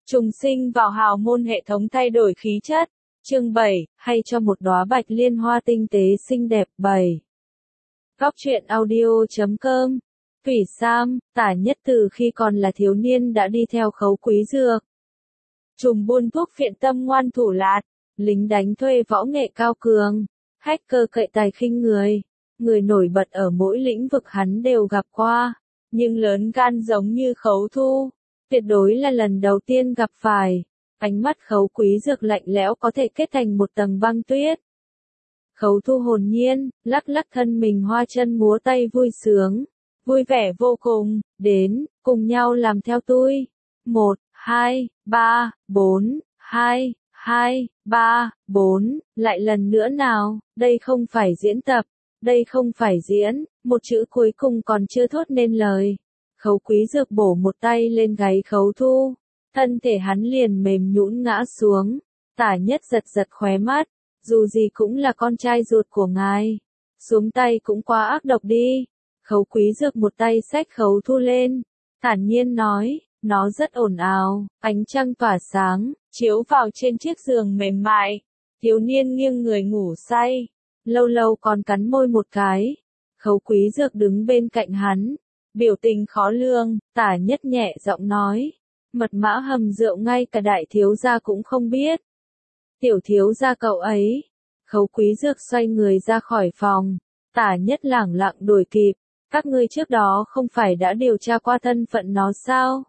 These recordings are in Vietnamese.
Trùng sinh vào hào môn hệ thống thay đổi khí chất. Chương 7, hay cho một đóa bạch liên hoa tinh tế xinh đẹp 7. Góc truyện audio.com. Thủy Sam, Tả Nhất từ khi còn là thiếu niên đã đi theo Khấu Quý Dược. Trùm buôn thuốc phiện tâm ngoan thủ lạt, lính đánh thuê võ nghệ cao cường, hacker cậy tài khinh người. Người nổi bật ở mỗi lĩnh vực hắn đều gặp qua, nhưng lớn gan giống như Khấu Thu, tuyệt đối là lần đầu tiên gặp phải. Ánh mắt Khấu Quý Dược lạnh lẽo có thể kết thành một tầng băng tuyết. Khấu Thu hồn nhiên, lắc lắc thân mình hoa chân múa tay vui sướng, vui vẻ vô cùng, đến, cùng nhau làm theo tôi. 1, 2, 3, 4, 2, 2, 3, 4, lại lần nữa nào, đây không phải diễn tập, đây không phải diễn, một chữ cuối cùng còn chưa thốt nên lời. Khấu Quý Dược bổ một tay lên gáy Khấu Thu, thân thể hắn liền mềm nhũn ngã xuống. Tả Nhất giật giật khóe mắt, dù gì cũng là con trai ruột của ngài, xuống tay cũng quá ác độc đi. Khấu Quý Dược một tay xách Khấu Thu lên, thản nhiên nói, nó rất ồn ào, ánh trăng tỏa sáng, chiếu vào trên chiếc giường mềm mại. Thiếu niên nghiêng người ngủ say, lâu lâu còn cắn môi một cái. Khấu Quý Dược đứng bên cạnh hắn, biểu tình khó lường. Tả Nhất nhẹ giọng nói, mật mã hầm rượu ngay cả đại thiếu gia cũng không biết. Tiểu thiếu gia cậu ấy. Khấu Quý Dược xoay người ra khỏi phòng. Tả Nhất lẳng lặng đuổi kịp, các ngươi trước đó không phải đã điều tra qua thân phận nó sao?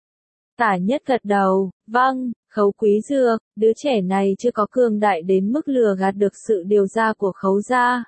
Tả Nhất gật đầu, vâng. Khấu Quý Dược, đứa trẻ này chưa có cường đại đến mức lừa gạt được sự điều tra của Khấu gia.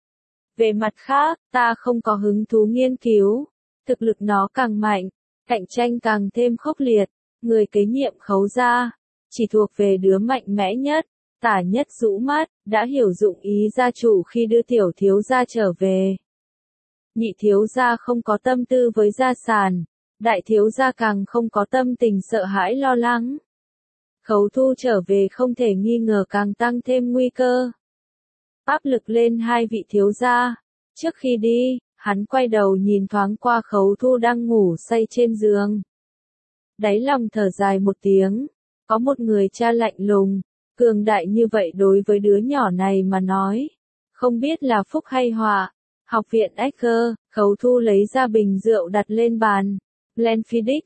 Về mặt khác, ta không có hứng thú nghiên cứu. Thực lực nó càng mạnh, cạnh tranh càng thêm khốc liệt. Người kế nhiệm Khấu gia chỉ thuộc về đứa mạnh mẽ nhất. Tả Nhất rũ mắt, đã hiểu dụng ý gia chủ khi đưa tiểu thiếu gia trở về. Nhị thiếu gia không có tâm tư với gia sản, đại thiếu gia càng không có tâm tình sợ hãi lo lắng. Khấu Thu trở về không thể nghi ngờ càng tăng thêm nguy cơ. Áp lực lên hai vị thiếu gia. Trước khi đi, hắn quay đầu nhìn thoáng qua Khấu Thu đang ngủ say trên giường. Đáy lòng thở dài một tiếng, có một người cha lạnh lùng, cường đại như vậy đối với đứa nhỏ này mà nói, không biết là phúc hay họa. Học viện Ecker, Khấu Thu lấy ra bình rượu đặt lên bàn. Glenfiddich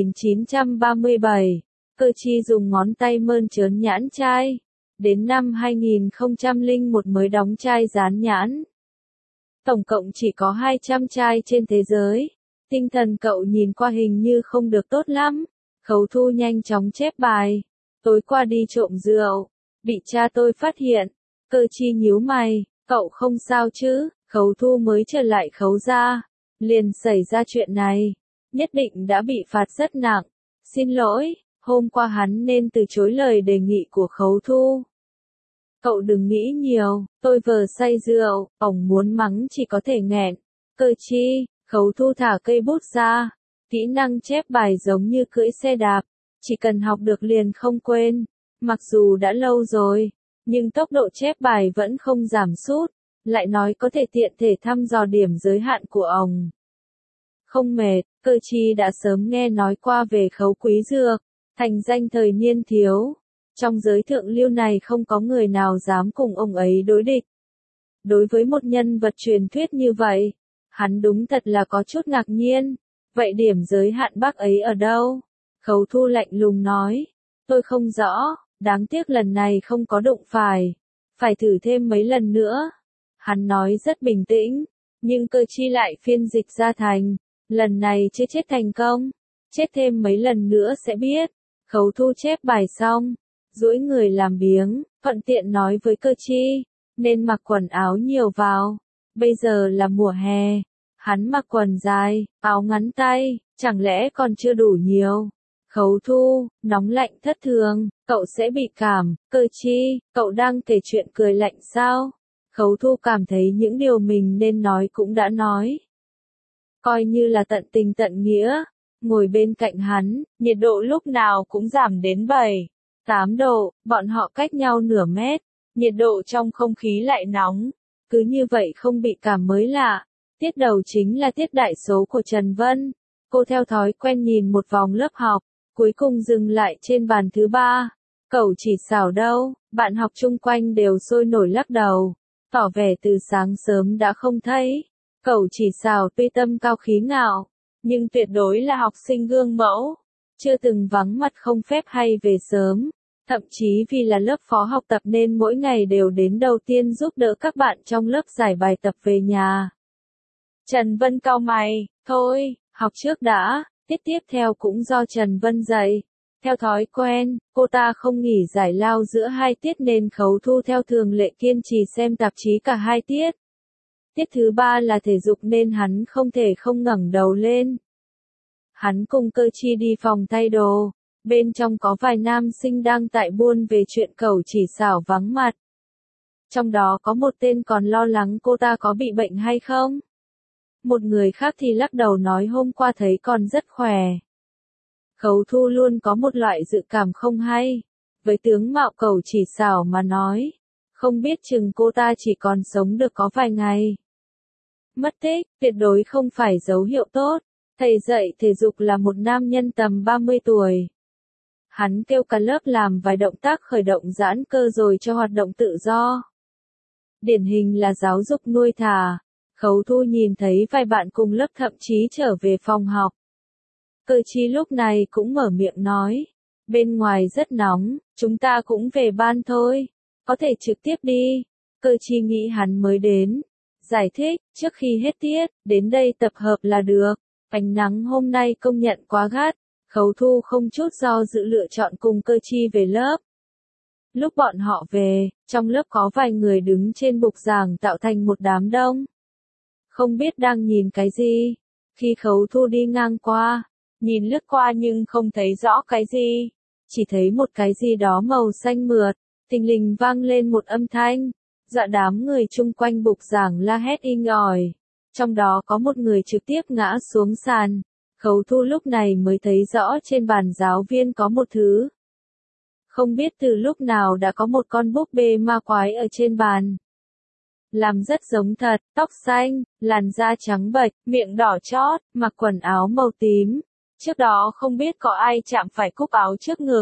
1937. Cơ chi dùng ngón tay mơn trớn nhãn chai. Đến năm 2001 mới đóng chai dán nhãn. Tổng cộng chỉ có 200 chai trên thế giới. Tinh thần cậu nhìn qua hình như không được tốt lắm. Khấu Thu nhanh chóng chép bài. Tối qua đi trộm rượu, bị cha tôi phát hiện. Cơ chi nhíu mày, cậu không sao chứ? Khấu Thu mới trở lại Khấu gia, liền xảy ra chuyện này. Nhất định đã bị phạt rất nặng. Xin lỗi, hôm qua hắn nên từ chối lời đề nghị của Khấu Thu. Cậu đừng nghĩ nhiều, tôi vừa say rượu, ổng muốn mắng chỉ có thể nghẹn. Cơ chi, Khấu Thu thả cây bút ra. Kỹ năng chép bài giống như cưỡi xe đạp, chỉ cần học được liền không quên. Mặc dù đã lâu rồi, nhưng tốc độ chép bài vẫn không giảm sút. Lại nói có thể tiện thể thăm dò điểm giới hạn của ổng. Không mệt, Cơ chi đã sớm nghe nói qua về Khấu Quý Dược, thành danh thời niên thiếu. Trong giới thượng lưu này không có người nào dám cùng ông ấy đối địch. Đối với một nhân vật truyền thuyết như vậy, hắn đúng thật là có chút ngạc nhiên. Vậy điểm giới hạn bác ấy ở đâu? Khấu Thu lạnh lùng nói, tôi không rõ, đáng tiếc lần này không có đụng phải thử thêm mấy lần nữa. Hắn nói rất bình tĩnh, nhưng Cơ chi lại phiên dịch ra thành, lần này chưa chết thành công, chết thêm mấy lần nữa sẽ biết. Khấu Thu chép bài xong, duỗi người làm biếng, thuận tiện nói với Cơ chi, nên mặc quần áo nhiều vào, bây giờ là mùa hè, hắn mặc quần dài, áo ngắn tay, chẳng lẽ còn chưa đủ nhiều. Khấu Thu, nóng lạnh thất thường, cậu sẽ bị cảm. Cơ chi, cậu đang kể chuyện cười lạnh sao? Khấu Thu cảm thấy những điều mình nên nói cũng đã nói. Coi như là tận tình tận nghĩa. Ngồi bên cạnh hắn, nhiệt độ lúc nào cũng giảm đến 7, 8 độ, bọn họ cách nhau nửa mét. Nhiệt độ trong không khí lại nóng. Cứ như vậy không bị cảm mới lạ. Tiết đầu chính là tiết đại số của Trần Vân. Cô theo thói quen nhìn một vòng lớp học. cuối cùng dừng lại trên bàn thứ ba. Cẩu chỉ xảo đâu, bạn học chung quanh đều sôi nổi lắc đầu, tỏ vẻ từ sáng sớm đã không thấy. Cẩu chỉ xảo tuy tâm cao khí ngạo, nhưng tuyệt đối là học sinh gương mẫu, chưa từng vắng mặt không phép hay về sớm. Thậm chí vì là lớp phó học tập nên mỗi ngày đều đến đầu tiên giúp đỡ các bạn trong lớp giải bài tập về nhà. Trần Vân cau mày, thôi, học trước đã, tiết tiếp theo cũng do Trần Vân dạy. Theo thói quen, cô ta không nghỉ giải lao giữa hai tiết nên Khấu Thu theo thường lệ kiên trì xem tạp chí cả hai tiết. Tiết thứ ba là thể dục nên hắn không thể không ngẩng đầu lên. Hắn cùng Cơ Chi đi phòng thay đồ, bên trong có vài nam sinh đang tại buôn về chuyện cẩu chỉ xảo vắng mặt. Trong đó có một tên còn lo lắng cô ta có bị bệnh hay không. Một người khác thì lắc đầu nói hôm qua thấy còn rất khỏe. Khấu Thu luôn có một loại dự cảm không hay. Với tướng mạo cẩu chỉ xảo mà nói, không biết chừng cô ta chỉ còn sống được có vài ngày. Mất tích, tuyệt đối không phải dấu hiệu tốt. Thầy dạy thể dục là một nam nhân tầm 30 tuổi. Hắn kêu cả lớp làm vài động tác khởi động giãn cơ rồi cho hoạt động tự do. Điển hình là giáo dục nuôi thả. Khấu Thu nhìn thấy vài bạn cùng lớp thậm chí trở về phòng học. Cơ Chi lúc này cũng mở miệng nói, bên ngoài rất nóng, chúng ta cũng về ban thôi, có thể trực tiếp đi. Cơ Chi nghĩ hắn mới đến, giải thích, trước khi hết tiết, đến đây tập hợp là được, ánh nắng hôm nay công nhận quá gắt. Khấu Thu không chút do dự lựa chọn cùng Cơ Chi về lớp. Lúc bọn họ về, trong lớp có vài người đứng trên bục giảng tạo thành một đám đông. Không biết đang nhìn cái gì. Khi Khấu Thu đi ngang qua, nhìn lướt qua nhưng không thấy rõ cái gì. Chỉ thấy một cái gì đó màu xanh mượt, thình lình vang lên một âm thanh. Dọa đám người chung quanh bục giảng la hét inh ỏi. Trong đó có một người trực tiếp ngã xuống sàn. Khấu Thu lúc này mới thấy rõ trên bàn giáo viên có một thứ. Không biết từ lúc nào đã có một con búp bê ma quái ở trên bàn. Làm rất giống thật, tóc xanh, làn da trắng bệch, miệng đỏ chót, mặc quần áo màu tím. Trước đó không biết có ai chạm phải cúc áo trước ngực.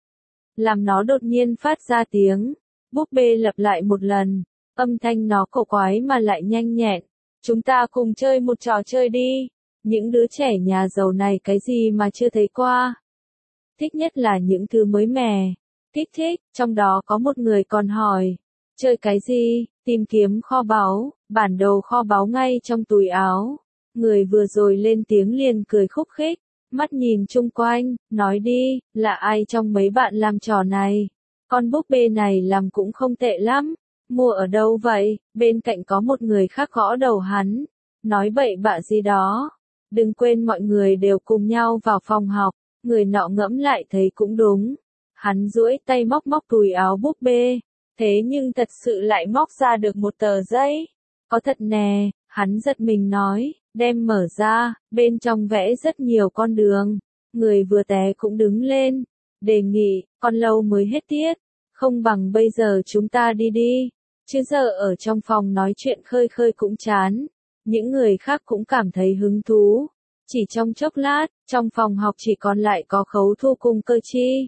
Làm nó đột nhiên phát ra tiếng. Búp bê lặp lại một lần. Âm thanh nó cổ quái mà lại nhanh nhẹn. Chúng ta cùng chơi một trò chơi đi. Những đứa trẻ nhà giàu này cái gì mà chưa thấy qua. Thích nhất là những thứ mới mẻ. Kích thích, trong đó có một người còn hỏi. Chơi cái gì? Tìm kiếm kho báu, bản đồ kho báu ngay trong túi áo. Người vừa rồi lên tiếng liền cười khúc khích, mắt nhìn chung quanh, nói đi, là ai trong mấy bạn làm trò này? Con búp bê này làm cũng không tệ lắm, mua ở đâu vậy? Bên cạnh có một người khác gõ đầu hắn, nói bậy bạ gì đó. Đừng quên mọi người đều cùng nhau vào phòng học, người nọ ngẫm lại thấy cũng đúng. Hắn duỗi tay móc túi áo búp bê. Thế nhưng thật sự lại móc ra được một tờ giấy. Có thật nè, hắn giật mình nói, đem mở ra, bên trong vẽ rất nhiều con đường. Người vừa té cũng đứng lên, đề nghị, còn lâu mới hết tiết, không bằng bây giờ chúng ta đi đi, chứ giờ ở trong phòng nói chuyện khơi khơi cũng chán. Những người khác cũng cảm thấy hứng thú. Chỉ trong chốc lát, trong phòng học chỉ còn lại có Khấu Thu cùng Cơ Chi.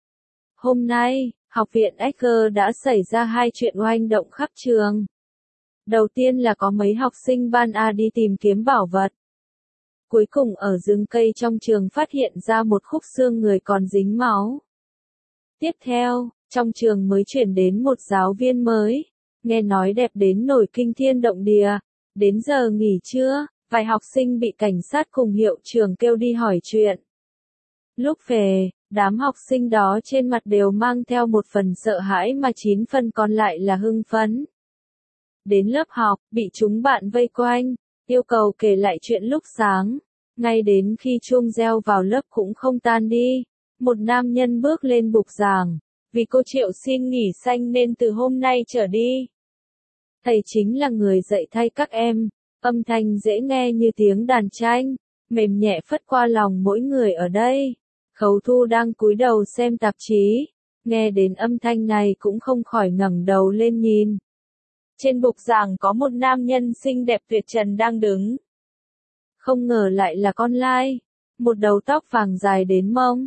Hôm nay, Học viện Edgar đã xảy ra hai chuyện oanh động khắp trường. Đầu tiên là có mấy học sinh ban A đi tìm kiếm bảo vật. Cuối cùng ở rừng cây trong trường phát hiện ra một khúc xương người còn dính máu. Tiếp theo, trong trường mới chuyển đến một giáo viên mới. Nghe nói đẹp đến nổi kinh thiên động địa. Đến giờ nghỉ trưa, vài học sinh bị cảnh sát cùng hiệu trưởng kêu đi hỏi chuyện. Lúc về, đám học sinh đó trên mặt đều mang theo một phần sợ hãi mà 9 phần còn lại là hưng phấn. Đến lớp học, bị chúng bạn vây quanh, yêu cầu kể lại chuyện lúc sáng. Ngay đến khi chuông reo vào lớp cũng không tan đi. Một nam nhân bước lên bục giảng. Vì cô Triệu xin nghỉ xanh nên từ hôm nay trở đi. Thầy chính là người dạy thay các em. Âm thanh dễ nghe như tiếng đàn tranh, mềm nhẹ phất qua lòng mỗi người ở đây. Khấu Thu đang cúi đầu xem tạp chí, nghe đến âm thanh này cũng không khỏi ngẩng đầu lên nhìn. Trên bục giảng có một nam nhân xinh đẹp tuyệt trần đang đứng. Không ngờ lại là con lai, một đầu tóc vàng dài đến mông,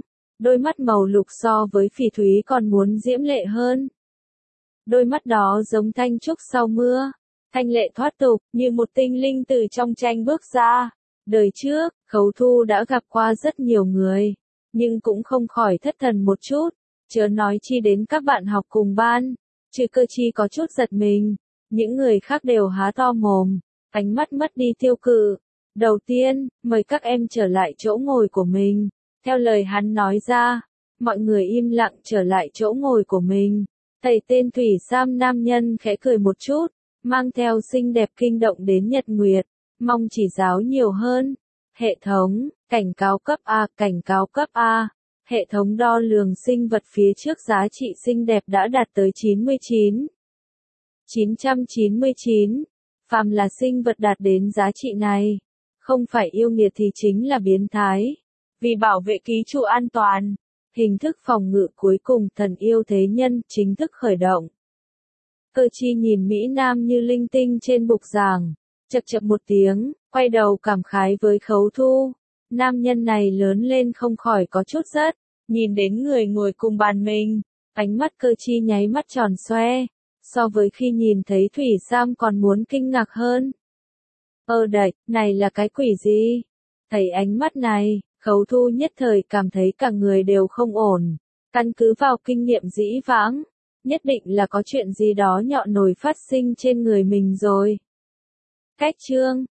đôi mắt màu lục so với phỉ thúy còn muốn diễm lệ hơn. Đôi mắt đó giống thanh trúc sau mưa, thanh lệ thoát tục, như một tinh linh từ trong tranh bước ra. Đời trước, Khấu Thu đã gặp qua rất nhiều người, nhưng cũng không khỏi thất thần một chút, chớ nói chi đến các bạn học cùng ban. Trừ Cơ Chi có chút giật mình, những người khác đều há to mồm, ánh mắt mất đi tiêu cự. Đầu tiên, mời các em trở lại chỗ ngồi của mình. Theo lời hắn nói ra, mọi người im lặng trở lại chỗ ngồi của mình. Thầy tên Thủy Sam nam nhân khẽ cười một chút, mang theo xinh đẹp kinh động đến Nhật Nguyệt, mong chỉ giáo nhiều hơn. Hệ thống, cảnh cáo cấp A, cảnh cáo cấp A. Hệ thống đo lường sinh vật phía trước giá trị xinh đẹp đã đạt tới 999. Phàm là sinh vật đạt đến giá trị này, không phải yêu nghiệt thì chính là biến thái. Vì bảo vệ ký chủ an toàn, hình thức phòng ngự cuối cùng thần yêu thế nhân chính thức khởi động. Cơ Chi nhìn Mỹ Nam như linh tinh trên bục giảng, chậc chậc một tiếng, quay đầu cảm khái với Khấu Thu. Nam nhân này lớn lên không khỏi có chút rất, nhìn đến người ngồi cùng bàn mình, ánh mắt Cơ Chi nháy mắt tròn xoe, so với khi nhìn thấy Thủy Sam còn muốn kinh ngạc hơn. Đậy, này là cái quỷ gì? Thấy ánh mắt này, Khấu Thu nhất thời cảm thấy cả người đều không ổn. Căn cứ vào kinh nghiệm dĩ vãng, nhất định là có chuyện gì đó nhọn nổi phát sinh trên người mình rồi. Cách chương